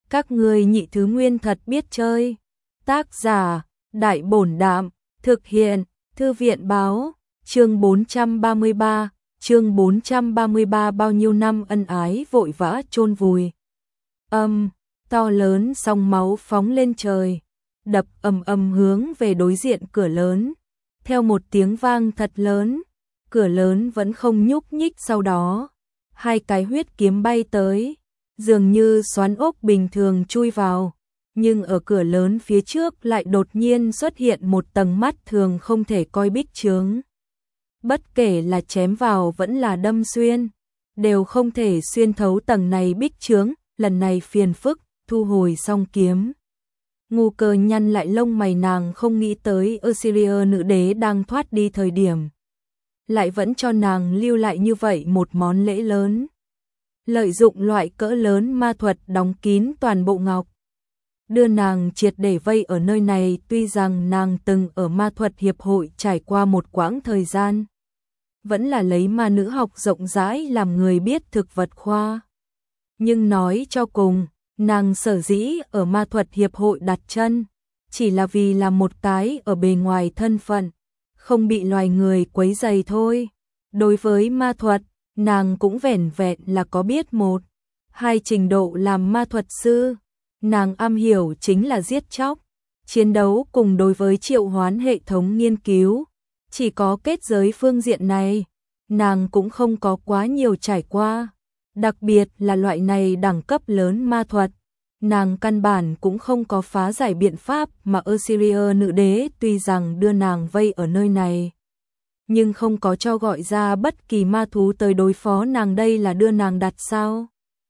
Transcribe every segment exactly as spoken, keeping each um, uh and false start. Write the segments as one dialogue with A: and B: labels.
A: Các ngươi nhị thứ nguyên thật biết chơi. Tác giả, Đại Bổn Đạm, thực hiện, Thư viện Báo, chương bốn trăm ba mươi ba, chương bốn trăm ba mươi ba bao nhiêu năm ân ái vội vã chôn vùi. Âm, to lớn sóng máu phóng lên trời, đập ầm ầm hướng về đối diện cửa lớn. Theo một tiếng vang thật lớn, cửa lớn vẫn không nhúc nhích, sau đó hai cái huyết kiếm bay tới, dường như xoắn ốc bình thường chui vào, nhưng ở cửa lớn phía trước lại đột nhiên xuất hiện một tầng mắt thường không thể coi bích chướng. Bất kể là chém vào vẫn là đâm xuyên, đều không thể xuyên thấu tầng này bích chướng. Lần này phiền phức, thu hồi xong kiếm. Ngu Cơ nhăn lại lông mày, nàng không nghĩ tới Assyria nữ đế đang thoát đi thời điểm lại vẫn cho nàng lưu lại như vậy một món lễ lớn. Lợi dụng loại cỡ lớn ma thuật đóng kín toàn bộ ngọc, đưa nàng triệt để vây ở nơi này. Tuy rằng nàng từng ở ma thuật hiệp hội trải qua một quãng thời gian, vẫn là lấy ma nữ học rộng rãi làm người biết thực vật khoa. Nhưng nói cho cùng, nàng sở dĩ ở ma thuật hiệp hội đặt chân, chỉ là vì là một cái ở bề ngoài thân phận, không bị loài người quấy rầy thôi. Đối với ma thuật, nàng cũng vẻn vẹn là có biết một, hai trình độ làm ma thuật sư. Nàng am hiểu chính là giết chóc, chiến đấu cùng đối với triệu hoán hệ thống nghiên cứu. Chỉ có kết giới phương diện này, nàng cũng không có quá nhiều trải qua. Đặc biệt là loại này đẳng cấp lớn ma thuật, nàng căn bản cũng không có phá giải biện pháp. Mà Assyria nữ đế tuy rằng đưa nàng vây ở nơi này, nhưng không có cho gọi ra bất kỳ ma thú tới đối phó nàng. Đây là đưa nàng đặt sao?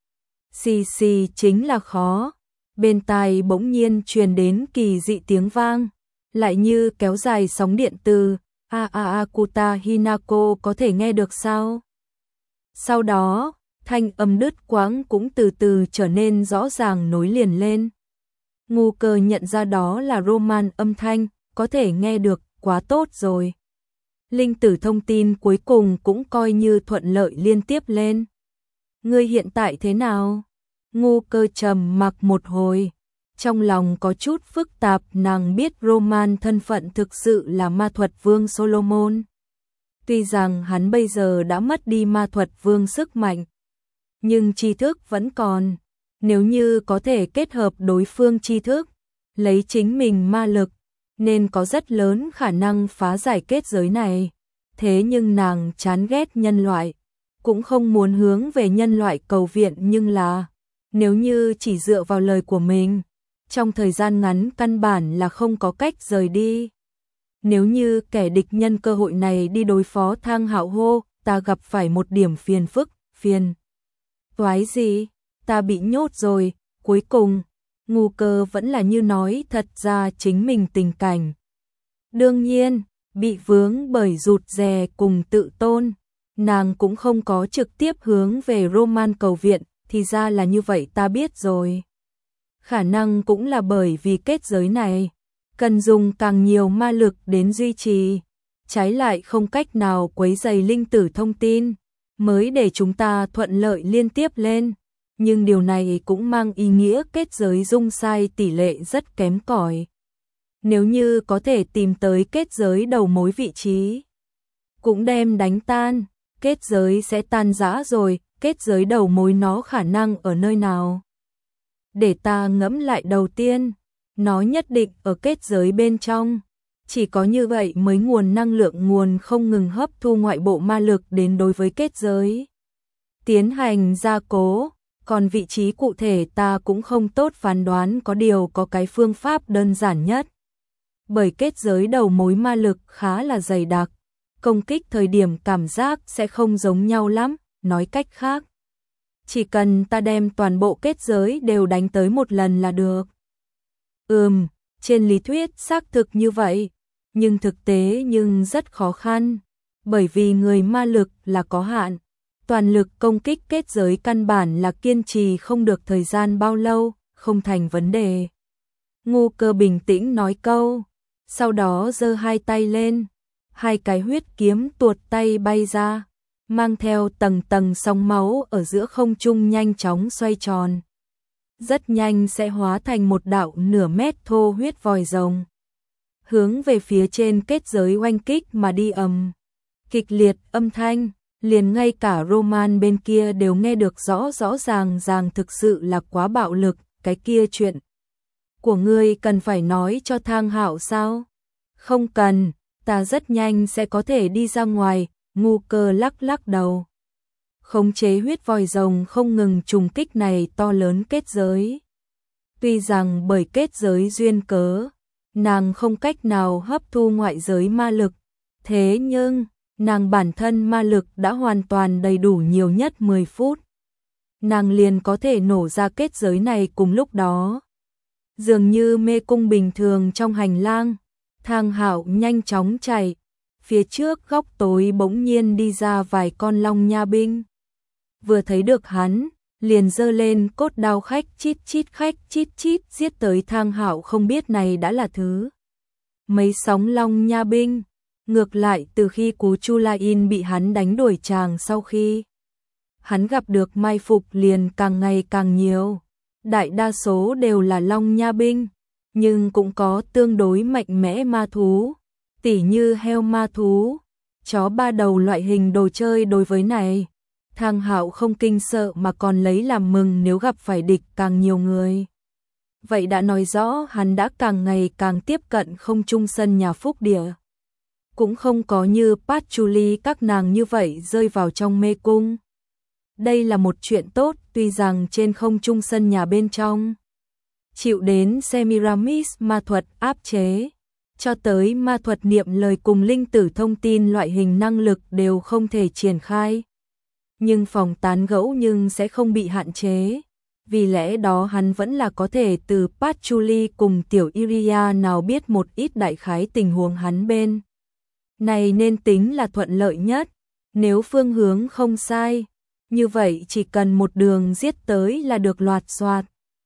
A: Xì xì, chính là khó. Bên tai bỗng nhiên truyền đến kỳ dị tiếng vang, lại như kéo dài sóng điện từ a a a Kuta Hinako, có thể nghe được sao? Sau đó, thanh âm đứt quãng cũng từ từ trở nên rõ ràng nối liền lên. Ngu Cơ nhận ra đó là Roman âm thanh, có thể nghe được, quá tốt rồi. Linh tử thông tin cuối cùng cũng coi như thuận lợi liên tiếp lên. Ngươi hiện tại thế nào? Ngu Cơ trầm mặc một hồi, trong lòng có chút phức tạp. Nàng biết Roman thân phận thực sự là ma thuật vương Solomon. Tuy rằng hắn bây giờ đã mất đi ma thuật vương sức mạnh, nhưng tri thức vẫn còn. Nếu như có thể kết hợp đối phương tri thức, lấy chính mình ma lực, nên có rất lớn khả năng phá giải kết giới này. Thế nhưng nàng chán ghét nhân loại, cũng không muốn hướng về nhân loại cầu viện. Nhưng là, nếu như chỉ dựa vào lời của mình, trong thời gian ngắn căn bản là không có cách rời đi. Nếu như kẻ địch nhân cơ hội này đi đối phó Thang Hạo hô, ta gặp phải một điểm phiền phức. Phiền toái gì? Ta bị nhốt rồi. Cuối cùng, Ngu Cơ vẫn là như nói thật ra chính mình tình cảnh. Đương nhiên, bị vướng bởi rụt rè cùng tự tôn, nàng cũng không có trực tiếp hướng về Roman cầu viện. Thì ra là như vậy, ta biết rồi. Khả năng cũng là bởi vì kết giới này cần dùng càng nhiều ma lực đến duy trì, trái lại không cách nào quấy rầy linh tử thông tin, mới để chúng ta thuận lợi liên tiếp lên. Nhưng điều này cũng mang ý nghĩa kết giới dung sai tỷ lệ rất kém cỏi. Nếu như có thể tìm tới kết giới đầu mối vị trí, cũng đem đánh tan, kết giới sẽ tan rã rồi. Kết giới đầu mối nó khả năng ở nơi nào? Để ta ngẫm lại. Đầu tiên, nó nhất định ở kết giới bên trong. Chỉ có như vậy mới nguồn năng lượng nguồn không ngừng hấp thu ngoại bộ ma lực đến đối với kết giới tiến hành gia cố. Còn vị trí cụ thể ta cũng không tốt phán đoán, có điều có cái phương pháp đơn giản nhất. Bởi kết giới đầu mối ma lực khá là dày đặc, công kích thời điểm cảm giác sẽ không giống nhau lắm. Nói cách khác, chỉ cần ta đem toàn bộ kết giới đều đánh tới một lần là được. Ừm, trên lý thuyết xác thực như vậy, nhưng thực tế nhưng rất khó khăn. Bởi vì người ma lực là có hạn, toàn lực công kích kết giới căn bản là kiên trì không được thời gian bao lâu, không thành vấn đề. Ngu Cơ bình tĩnh nói câu, sau đó giơ hai tay lên, hai cái huyết kiếm tuột tay bay ra, mang theo tầng tầng sóng máu ở giữa không trung nhanh chóng xoay tròn. rất nhanh sẽ hóa thành một đạo nửa mét thô huyết vòi rồng. Hướng về phía trên kết giới oanh kích mà đi ầm. Kịch liệt âm thanh, liền ngay cả Roman bên kia đều nghe được rõ rõ ràng ràng, thực sự là quá bạo lực, cái kia chuyện của ngươi cần phải nói cho Thang Hạo sao? Không cần, ta rất nhanh sẽ có thể đi ra ngoài, Ngu Cơ lắc lắc đầu. Khống chế huyết vòi rồng không ngừng trùng kích này to lớn kết giới. Tuy rằng bởi kết giới duyên cớ, nàng không cách nào hấp thu ngoại giới ma lực, thế nhưng nàng bản thân ma lực đã hoàn toàn đầy đủ, nhiều nhất mười phút. Nàng liền có thể nổ ra kết giới này cùng lúc đó. Dường như mê cung bình thường trong hành lang, Thang Hạo nhanh chóng chạy. Phía trước góc tối bỗng nhiên đi ra vài con long nha binh. Vừa thấy được hắn, liền giơ lên cốt đao khách chít chít khách chít chít giết tới Thang Hạo, không biết này đã là thứ mấy sóng long nha binh. Ngược lại từ khi Cú Chu La In bị hắn đánh đuổi chàng, sau khi hắn gặp được mai phục liền càng ngày càng nhiều. Đại đa số đều là long nha binh, nhưng cũng có tương đối mạnh mẽ ma thú, tỉ như heo ma thú, chó ba đầu loại hình đồ chơi. Đối với này, Thang Hạo không kinh sợ mà còn lấy làm mừng, nếu gặp phải địch càng nhiều người. Vậy đã nói rõ hắn đã càng ngày càng tiếp cận không trung sân nhà Phúc Địa. Cũng không có như Patchouli các nàng như vậy rơi vào trong mê cung. Đây là một chuyện tốt, tuy rằng trên không trung sân nhà bên trong chịu đến Semiramis ma thuật áp chế, cho tới ma thuật niệm lời cùng linh tử thông tin loại hình năng lực đều không thể triển khai. Nhưng phòng tán gẫu nhưng sẽ không bị hạn chế, vì lẽ đó hắn vẫn là có thể từ Patchouli cùng tiểu Iria nào biết một ít đại khái tình huống hắn bên này, nên tính là thuận lợi nhất. Nếu phương hướng không sai, như vậy chỉ cần một đường giết tới là được loạt soạt.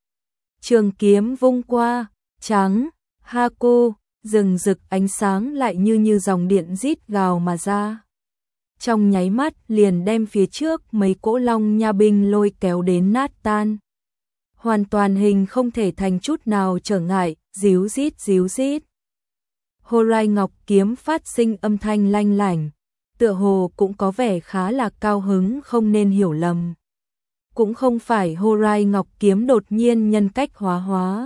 A: Trường kiếm vung qua, trắng, Haku, rừng rực ánh sáng lại như như dòng điện rít gào mà ra. Trong nháy mắt liền đem phía trước mấy cỗ long nha binh lôi kéo đến nát tan. Hoàn toàn hình không thể thành chút nào trở ngại, díu rít díu rít. Horai Ngọc kiếm phát sinh âm thanh lanh lảnh, tựa hồ cũng có vẻ khá là cao hứng, không nên hiểu lầm. Cũng không phải Horai Ngọc kiếm đột nhiên nhân cách hóa hóa,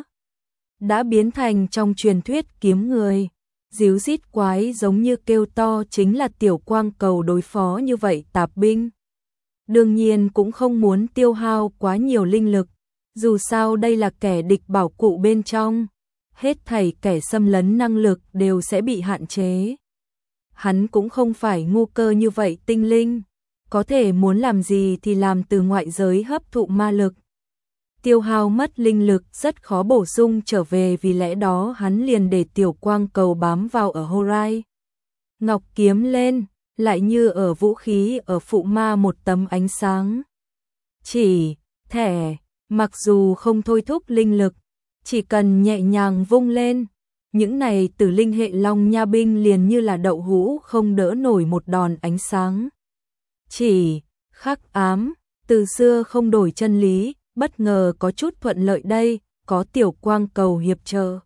A: đã biến thành trong truyền thuyết kiếm người. Díu rít quái giống như kêu to chính là tiểu quang cầu đối phó như vậy tạp binh. Đương nhiên cũng không muốn tiêu hao quá nhiều linh lực, dù sao đây là kẻ địch bảo cụ bên trong, hết thảy kẻ xâm lấn năng lực đều sẽ bị hạn chế. Hắn cũng không phải ngu cơ như vậy tinh linh, có thể muốn làm gì thì làm, từ ngoại giới hấp thụ ma lực. Tiêu hao mất linh lực rất khó bổ sung trở về, vì lẽ đó hắn liền để tiểu quang cầu bám vào ở Horai Ngọc kiếm lên, lại như ở vũ khí ở phụ ma một tấm ánh sáng. Chỉ, thẻ, mặc dù không thôi thúc linh lực, chỉ cần nhẹ nhàng vung lên, những này tử linh hệ long nha binh liền như là đậu hũ không đỡ nổi một đòn ánh sáng. Chỉ, khắc ám, từ xưa không đổi chân lý, bất ngờ có chút thuận lợi đây, có tiểu quang cầu hiệp trợ.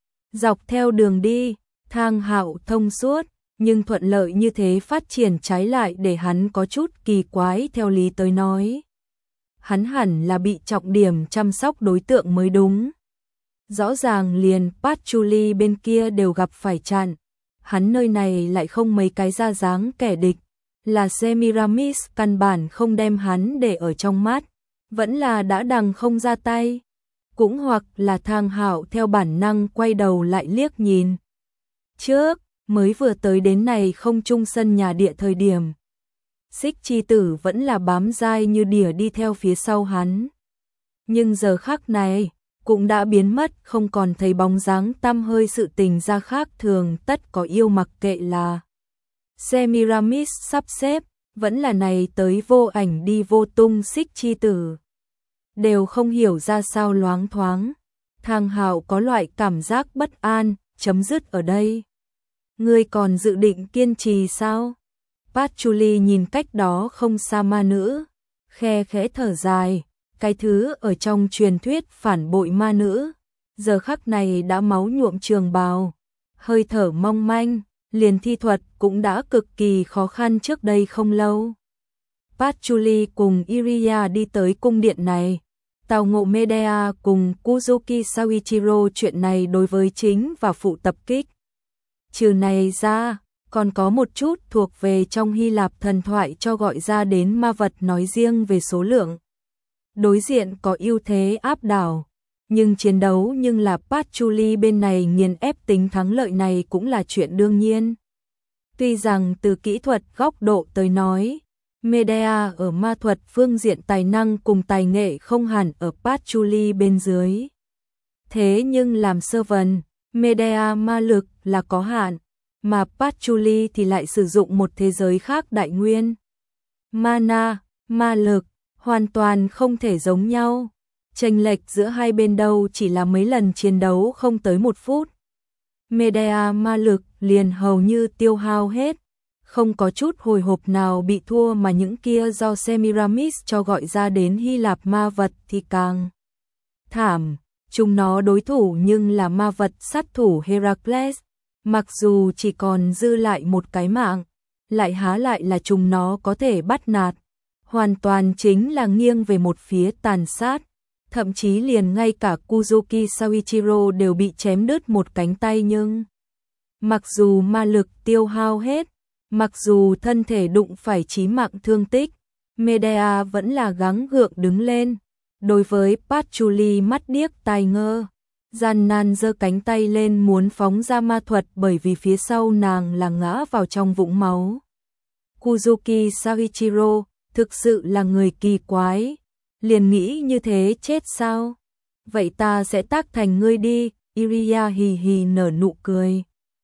A: Dọc theo đường đi, Thang Hạo thông suốt, nhưng thuận lợi như thế phát triển trái lại để hắn có chút kỳ quái. Theo lý tới nói, hắn hẳn là bị trọng điểm chăm sóc đối tượng mới đúng. Rõ ràng liền Patchouli bên kia đều gặp phải chặn, hắn nơi này lại không mấy cái ra dáng kẻ địch, là Semiramis căn bản không đem hắn để ở trong mắt, vẫn là đã đằng không ra tay, cũng hoặc là Thang Hạo theo bản năng quay đầu lại liếc nhìn. Trước, mới vừa tới đến này không trung sân nhà địa thời điểm, Xích Chi Tử vẫn là bám dai như đỉa đi theo phía sau hắn. Nhưng giờ khắc này, cũng đã biến mất, không còn thấy bóng dáng tăm hơi. Sự tình ra khác thường tất có yêu, mặc kệ là Semiramis sắp xếp, vẫn là này tới vô ảnh đi vô tung Xích Chi Tử, đều không hiểu ra sao loáng thoáng. Thang Hạo có loại cảm giác bất an, chấm dứt ở đây. Ngươi còn dự định kiên trì sao? Patchouli nhìn cách đó không xa ma nữ, khe khẽ thở dài, cái thứ ở trong truyền thuyết phản bội ma nữ, giờ khắc này đã máu nhuộm trường bào, hơi thở mong manh, liền thi thuật cũng đã cực kỳ khó khăn trước đây không lâu. Patchouli cùng Iriya đi tới cung điện này, tào ngộ Medea cùng Kuzuki Soichiro chuyện này đối với chính và phụ tập kích. Trừ này ra, còn có một chút thuộc về trong Hy Lạp thần thoại cho gọi ra đến ma vật nói riêng về số lượng. Đối diện có ưu thế áp đảo, nhưng chiến đấu nhưng là Patchouli bên này nghiền ép tính thắng lợi này cũng là chuyện đương nhiên. Tuy rằng từ kỹ thuật góc độ tới nói, Medea ở ma thuật phương diện tài năng cùng tài nghệ không hẳn ở Patchouli bên dưới. Thế nhưng làm sơ vần, Medea ma lực là có hạn, mà Patchouli thì lại sử dụng một thế giới khác đại nguyên. Mana, ma lực, hoàn toàn không thể giống nhau. Chênh lệch giữa hai bên đâu chỉ là mấy lần chiến đấu không tới một phút. Medea ma lực liền hầu như tiêu hao hết, không có chút hồi hộp nào bị thua, mà những kia do Semiramis cho gọi ra đến Hy Lạp ma vật thì càng thảm. Chúng nó đối thủ nhưng là ma vật sát thủ Heracles, mặc dù chỉ còn dư lại một cái mạng, lại há lại là chúng nó có thể bắt nạt, hoàn toàn chính là nghiêng về một phía tàn sát, thậm chí liền ngay cả Kuzuki Soichiro đều bị chém đứt một cánh tay. Nhưng mặc dù ma lực tiêu hao hết, mặc dù thân thể đụng phải chí mạng thương tích, Medea vẫn là gắng gượng đứng lên. Đối với Patchouli mắt điếc tai ngơ, gian nan giơ cánh tay lên muốn phóng ra ma thuật, bởi vì phía sau nàng là ngã vào trong vũng máu. Kuzuki Soichiro thực sự là người kỳ quái, liền nghĩ như thế chết sao? Vậy ta sẽ tác thành ngươi đi. Iriya hì hì nở nụ cười.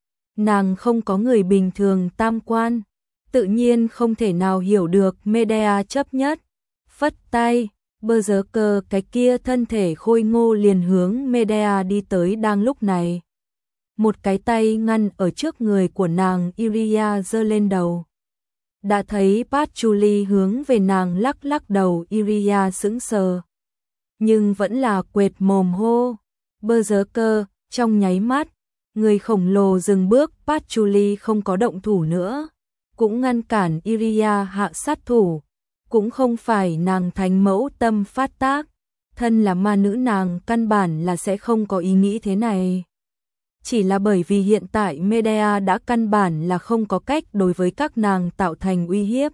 A: Nàng không có người bình thường tam quan, tự nhiên không thể nào hiểu được Medea chấp nhất. Phất tay, Berserker cái kia thân thể khôi ngô liền hướng Medea đi tới. Đang lúc này, một cái tay ngăn ở trước người của nàng. Iriya giơ lên đầu, đã thấy Patchouli hướng về nàng lắc lắc đầu. Iriya sững sờ, nhưng vẫn là quệt mồm hô Berserker. Trong nháy mắt, người khổng lồ dừng bước. Patchouli không có động thủ nữa, cũng ngăn cản Iriya hạ sát thủ. Cũng không phải nàng thánh mẫu tâm phát tác, thân là ma nữ nàng căn bản là sẽ không có ý nghĩ thế này. Chỉ là bởi vì hiện tại Medea đã căn bản là không có cách đối với các nàng tạo thành uy hiếp.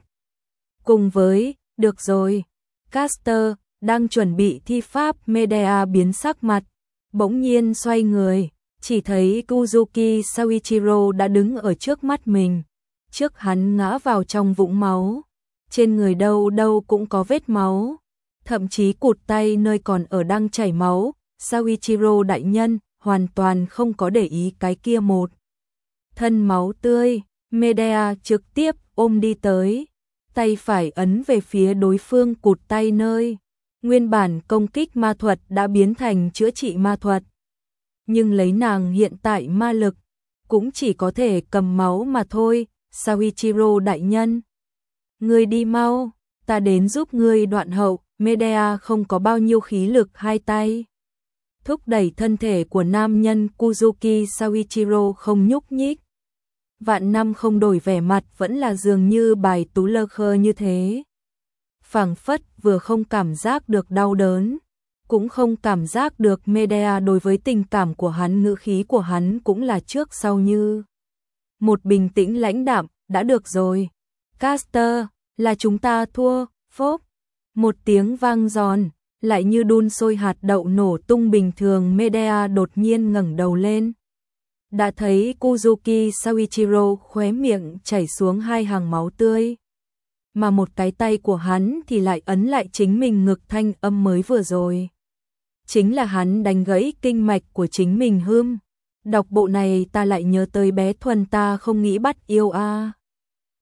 A: Cùng với, được rồi, Caster đang chuẩn bị thi pháp. Medea biến sắc mặt, bỗng nhiên xoay người, chỉ thấy Kuzuki Soichiro đã đứng ở trước mắt mình. Trước hắn ngã vào trong vũng máu, trên người đâu đâu cũng có vết máu, thậm chí cụt tay nơi còn ở đang chảy máu. Soichiro đại nhân hoàn toàn không có để ý cái kia một thân máu tươi. Medea trực tiếp ôm đi tới, tay phải ấn về phía đối phương cụt tay nơi nguyên bản công kích ma thuật đã biến thành chữa trị ma thuật. Nhưng lấy nàng hiện tại ma lực, cũng chỉ có thể cầm máu mà thôi. Soichiro đại nhân, ngươi đi mau, ta đến giúp ngươi đoạn hậu. Medea không có bao nhiêu khí lực, hai tay thúc đẩy thân thể của nam nhân. Kuzuki Soichiro không nhúc nhích, vạn năm không đổi vẻ mặt, vẫn là dường như bài tú lơ khơ như thế. Phảng phất vừa không cảm giác được đau đớn, cũng không cảm giác được. Medea đối với tình cảm của hắn, ngữ khí của hắn cũng là trước sau như một bình tĩnh lãnh đạm. Đã được rồi, Caster, là chúng ta thua. Phốp, một tiếng vang giòn, lại như đun sôi hạt đậu nổ tung bình thường. Medea đột nhiên ngẩng đầu lên, đã thấy Kuzuki Soichiro khóe miệng chảy xuống hai hàng máu tươi, mà một cái tay của hắn thì lại ấn lại chính mình ngực. Thanh âm mới vừa rồi chính là hắn đánh gãy kinh mạch của chính mình. Hưm, đọc bộ này ta lại nhớ tới bé Thuần, ta không nghĩ bắt yêu a.